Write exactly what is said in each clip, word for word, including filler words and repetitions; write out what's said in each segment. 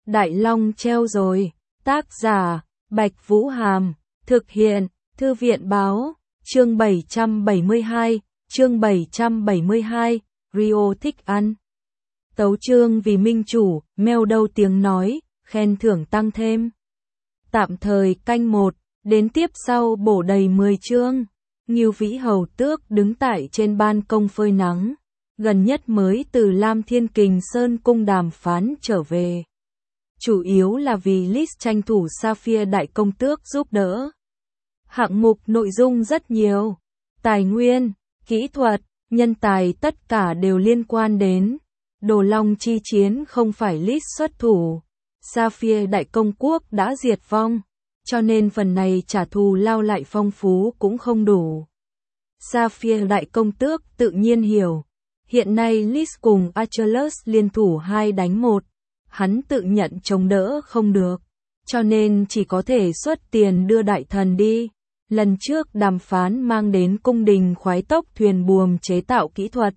Đại Long treo rồi. Tác giả, Bạch Vũ Hàm. Thực hiện, Thư viện Báo. Chương bảy trăm bảy mươi hai, chương bảy trăm bảy mươi hai, Rio thích ăn. Tấu chương vì minh chủ, meo đâu tiếng nói, khen thưởng tăng thêm. Tạm thời canh một, đến tiếp sau bổ đầy mười chương. Ngưu Vĩ Hầu Tước đứng tại trên ban công phơi nắng, gần nhất mới từ Lam Thiên Kình Sơn cung đàm phán trở về. Chủ yếu là vì Liz tranh thủ Sapphire Đại Công Tước giúp đỡ. Hạng mục nội dung rất nhiều, tài nguyên, kỹ thuật, nhân tài tất cả đều liên quan đến. Đồ Long chi chiến không phải Liz xuất thủ, Sapphire Đại Công Quốc đã diệt vong, cho nên phần này trả thù lao lại phong phú cũng không đủ. Sapphire Đại Công Tước tự nhiên hiểu, hiện nay Liz cùng Achilles liên thủ hai đánh một, hắn tự nhận chống đỡ không được, cho nên chỉ có thể xuất tiền đưa đại thần đi. Lần trước đàm phán mang đến cung đình khoái tốc thuyền buồm chế tạo kỹ thuật.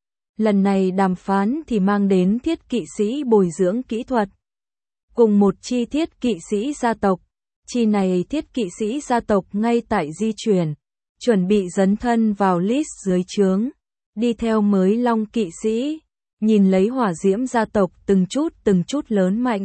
Lần này đàm phán thì mang đến thiết kỵ sĩ bồi dưỡng kỹ thuật. Cùng một chi thiết kỵ sĩ gia tộc. Chi này thiết kỵ sĩ gia tộc ngay tại di chuyển, chuẩn bị dấn thân vào Liz dưới trướng. Đi theo mới Long kỵ sĩ, nhìn lấy hỏa diễm gia tộc từng chút từng chút lớn mạnh.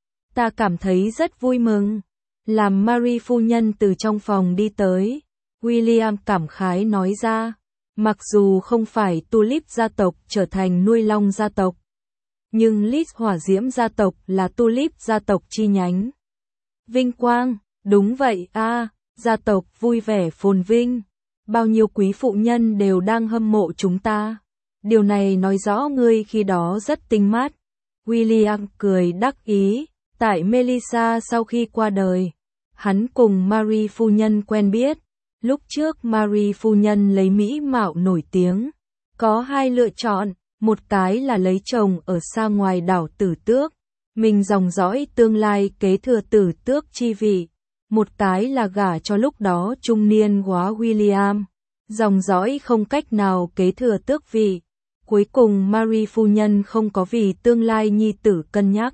Ta cảm thấy rất vui mừng. Làm Marie phu nhân từ trong phòng đi tới, William cảm khái nói ra, mặc dù không phải Tulip gia tộc trở thành nuôi long gia tộc, nhưng Liz hỏa diễm gia tộc là Tulip gia tộc chi nhánh. Vinh quang, đúng vậy a, à, gia tộc vui vẻ phồn vinh, bao nhiêu quý phụ nhân đều đang hâm mộ chúng ta. Điều này nói rõ ngươi khi đó rất tinh mắt. William cười đắc ý, tại Melissa sau khi qua đời, hắn cùng Marie phu nhân quen biết. Lúc trước Marie phu nhân lấy mỹ mạo nổi tiếng, có hai lựa chọn, một cái là lấy chồng ở xa ngoài đảo Tử Tước, mình dòng dõi tương lai kế thừa Tử Tước chi vị, một cái là gả cho lúc đó trung niên quá William, dòng dõi không cách nào kế thừa tước vị. Cuối cùng Marie phu nhân không có vì tương lai nhi tử cân nhắc,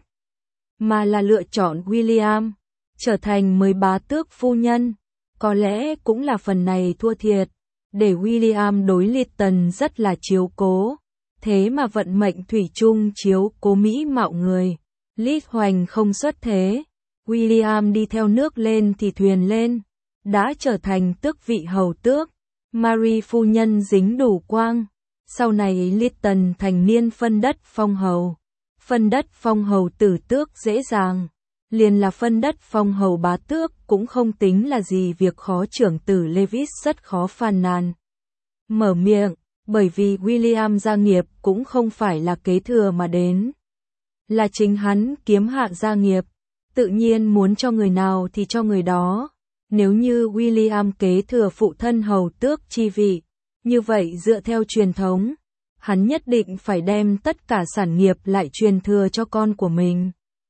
mà là lựa chọn William, trở thành mới bá tước phu nhân. Có lẽ cũng là phần này thua thiệt, để William đối Lytton rất là chiếu cố, thế mà vận mệnh thủy chung chiếu cố mỹ mạo người. Liz hoành không xuất thế, William đi theo nước lên thì thuyền lên, đã trở thành tước vị hầu tước. Marie phu nhân dính đủ quang, sau này Lytton thành niên phân đất phong hầu. Phân đất phong hầu Tử Tước dễ dàng, liền là phân đất phong hầu bá tước cũng không tính là gì, việc khó trưởng tử Lewis rất khó phàn nàn. Mở miệng, bởi vì William gia nghiệp cũng không phải là kế thừa mà đến, là chính hắn kiếm hạ gia nghiệp, tự nhiên muốn cho người nào thì cho người đó. Nếu như William kế thừa phụ thân hầu tước chi vị, như vậy dựa theo truyền thống, hắn nhất định phải đem tất cả sản nghiệp lại truyền thừa cho con của mình.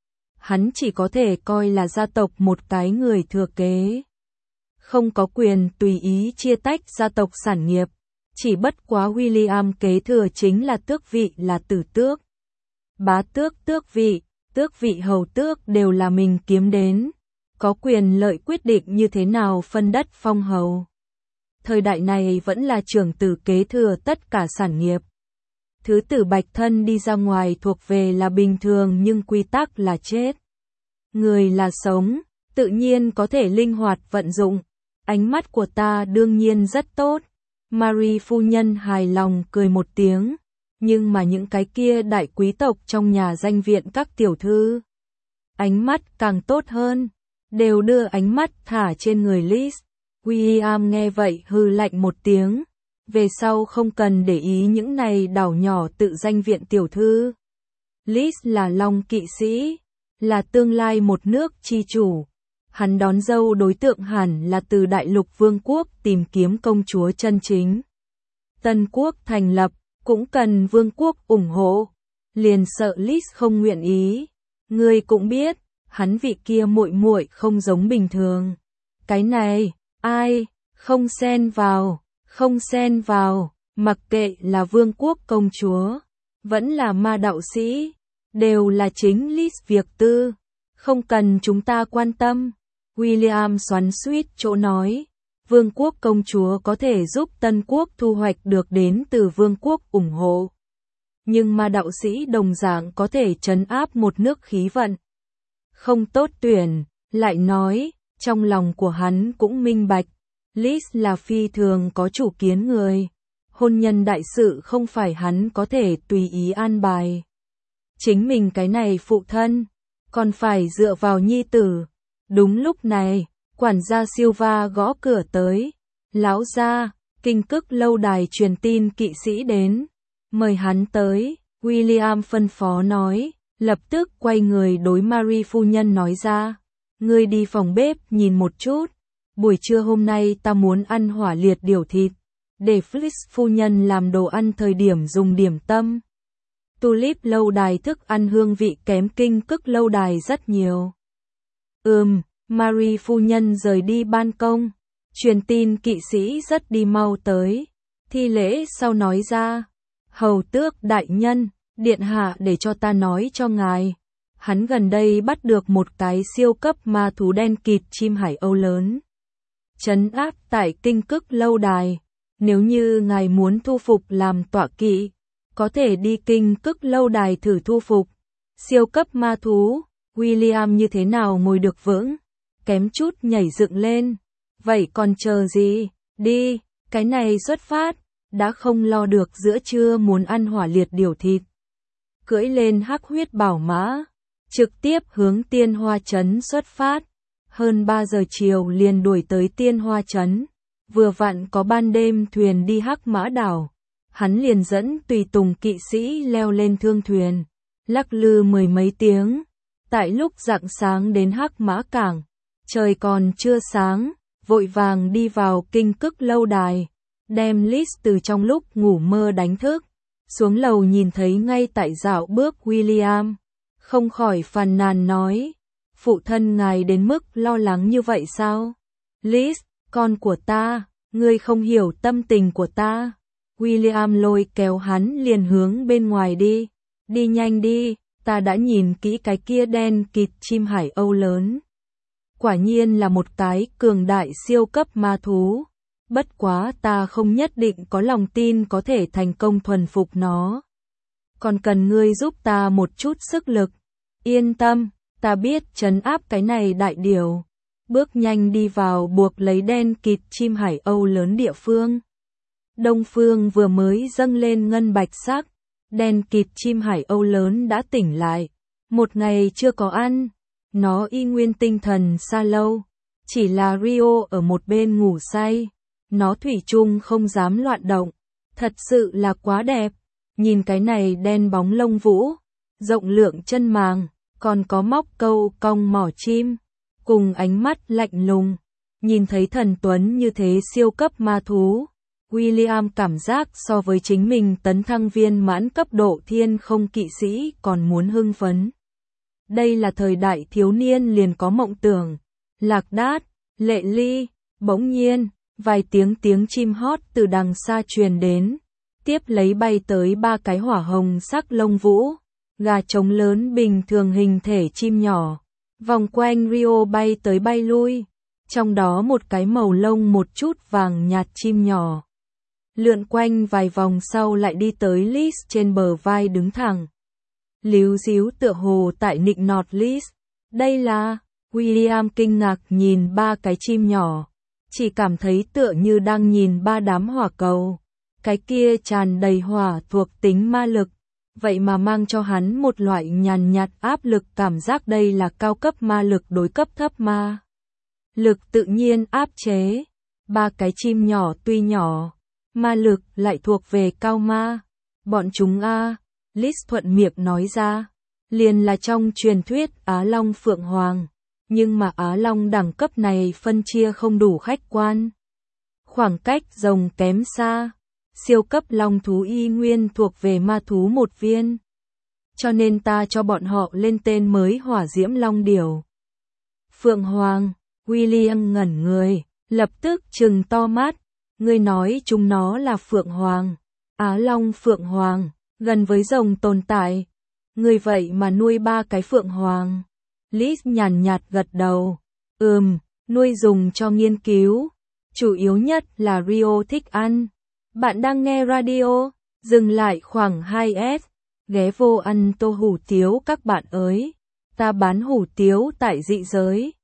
Hắn chỉ có thể coi là gia tộc một cái người thừa kế, không có quyền tùy ý chia tách gia tộc sản nghiệp. Chỉ bất quá William kế thừa chính là tước vị, là Tử Tước, bá tước, tước vị, tước vị hầu tước đều là mình kiếm đến, có quyền lợi quyết định như thế nào phân đất phong hầu. Thời đại này vẫn là trưởng tử kế thừa tất cả sản nghiệp. Thứ tử bạch thân đi ra ngoài thuộc về là bình thường, nhưng quy tắc là chết. Người là sống, tự nhiên có thể linh hoạt vận dụng. Ánh mắt của ta đương nhiên rất tốt. Marie phu nhân hài lòng cười một tiếng. Nhưng mà những cái kia đại quý tộc trong nhà danh viện các tiểu thư, ánh mắt càng tốt hơn, đều đưa ánh mắt thả trên người Liz. William nghe vậy hừ lạnh một tiếng. Về sau không cần để ý những này đảo nhỏ tự danh viện tiểu thư. Liz là Long kỵ sĩ, là tương lai một nước chi chủ. Hắn đón dâu đối tượng hẳn là từ Đại Lục Vương quốc tìm kiếm công chúa chân chính. Tân quốc thành lập, cũng cần Vương quốc ủng hộ. Liền sợ Liz không nguyện ý. Ngươi cũng biết, hắn vị kia muội muội không giống bình thường. Cái này, ai, không xen vào. Không xen vào, mặc kệ là vương quốc công chúa, vẫn là ma đạo sĩ, đều là chính Liz việc tư, không cần chúng ta quan tâm. William xoắn xuýt chỗ nói, vương quốc công chúa có thể giúp Tân quốc thu hoạch được đến từ vương quốc ủng hộ. Nhưng mà đạo sĩ đồng dạng có thể trấn áp một nước khí vận. Không tốt tuyển, lại nói, trong lòng của hắn cũng minh bạch, Liz là phi thường có chủ kiến người. Hôn nhân đại sự không phải hắn có thể tùy ý an bài. Chính mình cái này phụ thân, còn phải dựa vào nhi tử. Đúng lúc này, quản gia Silva gõ cửa tới. Lão gia, Kinh Cức lâu đài truyền tin kỵ sĩ đến. Mời hắn tới, William phân phó nói, lập tức quay người đối Marie phu nhân nói ra. Ngươi đi phòng bếp nhìn một chút. Buổi trưa hôm nay ta muốn ăn hỏa liệt điểu thịt. Để Fliss phu nhân làm đồ ăn thời điểm dùng điểm tâm. Tulip lâu đài thức ăn hương vị kém Kinh Cức lâu đài rất nhiều. Ừm, Marie phu nhân rời đi ban công. Truyền tin kỵ sĩ rất đi mau tới. Thi lễ sau nói ra. Hầu tước đại nhân, điện hạ để cho ta nói cho ngài. Hắn gần đây bắt được một cái siêu cấp ma thú đen kịt chim hải âu lớn. Trấn áp tại Kinh Cức lâu đài. Nếu như ngài muốn thu phục làm tọa kỵ, có thể đi Kinh Cức lâu đài thử thu phục. Siêu cấp ma thú, William như thế nào ngồi được vững, kém chút nhảy dựng lên. Vậy còn chờ gì, đi, cái này xuất phát, đã không lo được giữa trưa muốn ăn hỏa liệt điểu thịt. Cưỡi lên hắc huyết bảo mã, trực tiếp hướng Tiên Hoa Trấn xuất phát. Hơn ba giờ chiều liền đuổi tới Tiên Hoa Trấn. Vừa vặn có ban đêm thuyền đi Hắc Mã đảo, hắn liền dẫn tùy tùng kỵ sĩ leo lên thương thuyền, lắc lư mười mấy tiếng. Tại lúc rạng sáng đến Hắc Mã cảng, trời còn chưa sáng, vội vàng đi vào Kinh Cức lâu đài, đem Liz từ trong lúc ngủ mơ đánh thức. Xuống lầu nhìn thấy ngay tại dạo bước William, không khỏi phàn nàn nói, phụ thân ngài đến mức lo lắng như vậy sao? Liz, con của ta, ngươi không hiểu tâm tình của ta. William lôi kéo hắn liền hướng bên ngoài đi. Đi nhanh đi, ta đã nhìn kỹ cái kia đen kịt chim hải âu lớn. Quả nhiên là một cái cường đại siêu cấp ma thú. Bất quá ta không nhất định có lòng tin có thể thành công thuần phục nó. Còn cần ngươi giúp ta một chút sức lực. Yên tâm, ta biết trấn áp cái này đại điều. Bước nhanh đi vào buộc lấy đen kịt chim hải âu lớn địa phương. Đông phương vừa mới dâng lên ngân bạch sắc, đen kịt chim hải âu lớn đã tỉnh lại. Một ngày chưa có ăn, nó y nguyên tinh thần xa lâu. Chỉ là Rio ở một bên ngủ say, nó thủy chung không dám loạn động. Thật sự là quá đẹp, nhìn cái này đen bóng lông vũ, rộng lượng chân màng, còn có móc câu cong mỏ chim. Cùng ánh mắt lạnh lùng, nhìn thấy thần tuấn như thế siêu cấp ma thú, William cảm giác so với chính mình tấn thăng viên mãn cấp độ thiên không kỵ sĩ còn muốn hưng phấn. Đây là thời đại thiếu niên liền có mộng tưởng. Lạc đát, lệ ly, bỗng nhiên, vài tiếng tiếng chim hót từ đằng xa truyền đến, tiếp lấy bay tới ba cái hỏa hồng sắc lông vũ, gà trống lớn bình thường hình thể chim nhỏ. Vòng quanh Rio bay tới bay lui, trong đó một cái màu lông một chút vàng nhạt chim nhỏ. Lượn quanh vài vòng sau lại đi tới Liz trên bờ vai đứng thẳng. Líu díu tựa hồ tại nịnh nọt Liz. Đây là, William kinh ngạc nhìn ba cái chim nhỏ, chỉ cảm thấy tựa như đang nhìn ba đám hỏa cầu. Cái kia tràn đầy hỏa thuộc tính ma lực. Vậy mà mang cho hắn một loại nhàn nhạt áp lực, cảm giác đây là cao cấp ma lực đối cấp thấp ma lực tự nhiên áp chế. Ba cái chim nhỏ tuy nhỏ, ma lực lại thuộc về cao ma. Bọn chúng a, Liz thuận miệng nói ra, liền là trong truyền thuyết Á Long Phượng Hoàng, nhưng mà Á Long đẳng cấp này phân chia không đủ khách quan. Khoảng cách rồng kém xa. Siêu cấp long thú y nguyên thuộc về ma thú một viên. Cho nên ta cho bọn họ lên tên mới Hỏa Diễm Long Điểu. Phượng Hoàng, William ngẩn người, lập tức trừng to mắt. Ngươi nói chúng nó là Phượng Hoàng. Á Long Phượng Hoàng, gần với rồng tồn tại. Người vậy mà nuôi ba cái phượng hoàng. Liz nhàn nhạt gật đầu. Ừm, nuôi dùng cho nghiên cứu. Chủ yếu nhất là Rio thích ăn. Bạn đang nghe radio, dừng lại khoảng hai S. Ghé vô ăn tô hủ tiếu các bạn ơi. Ta bán hủ tiếu tại Dị Giới.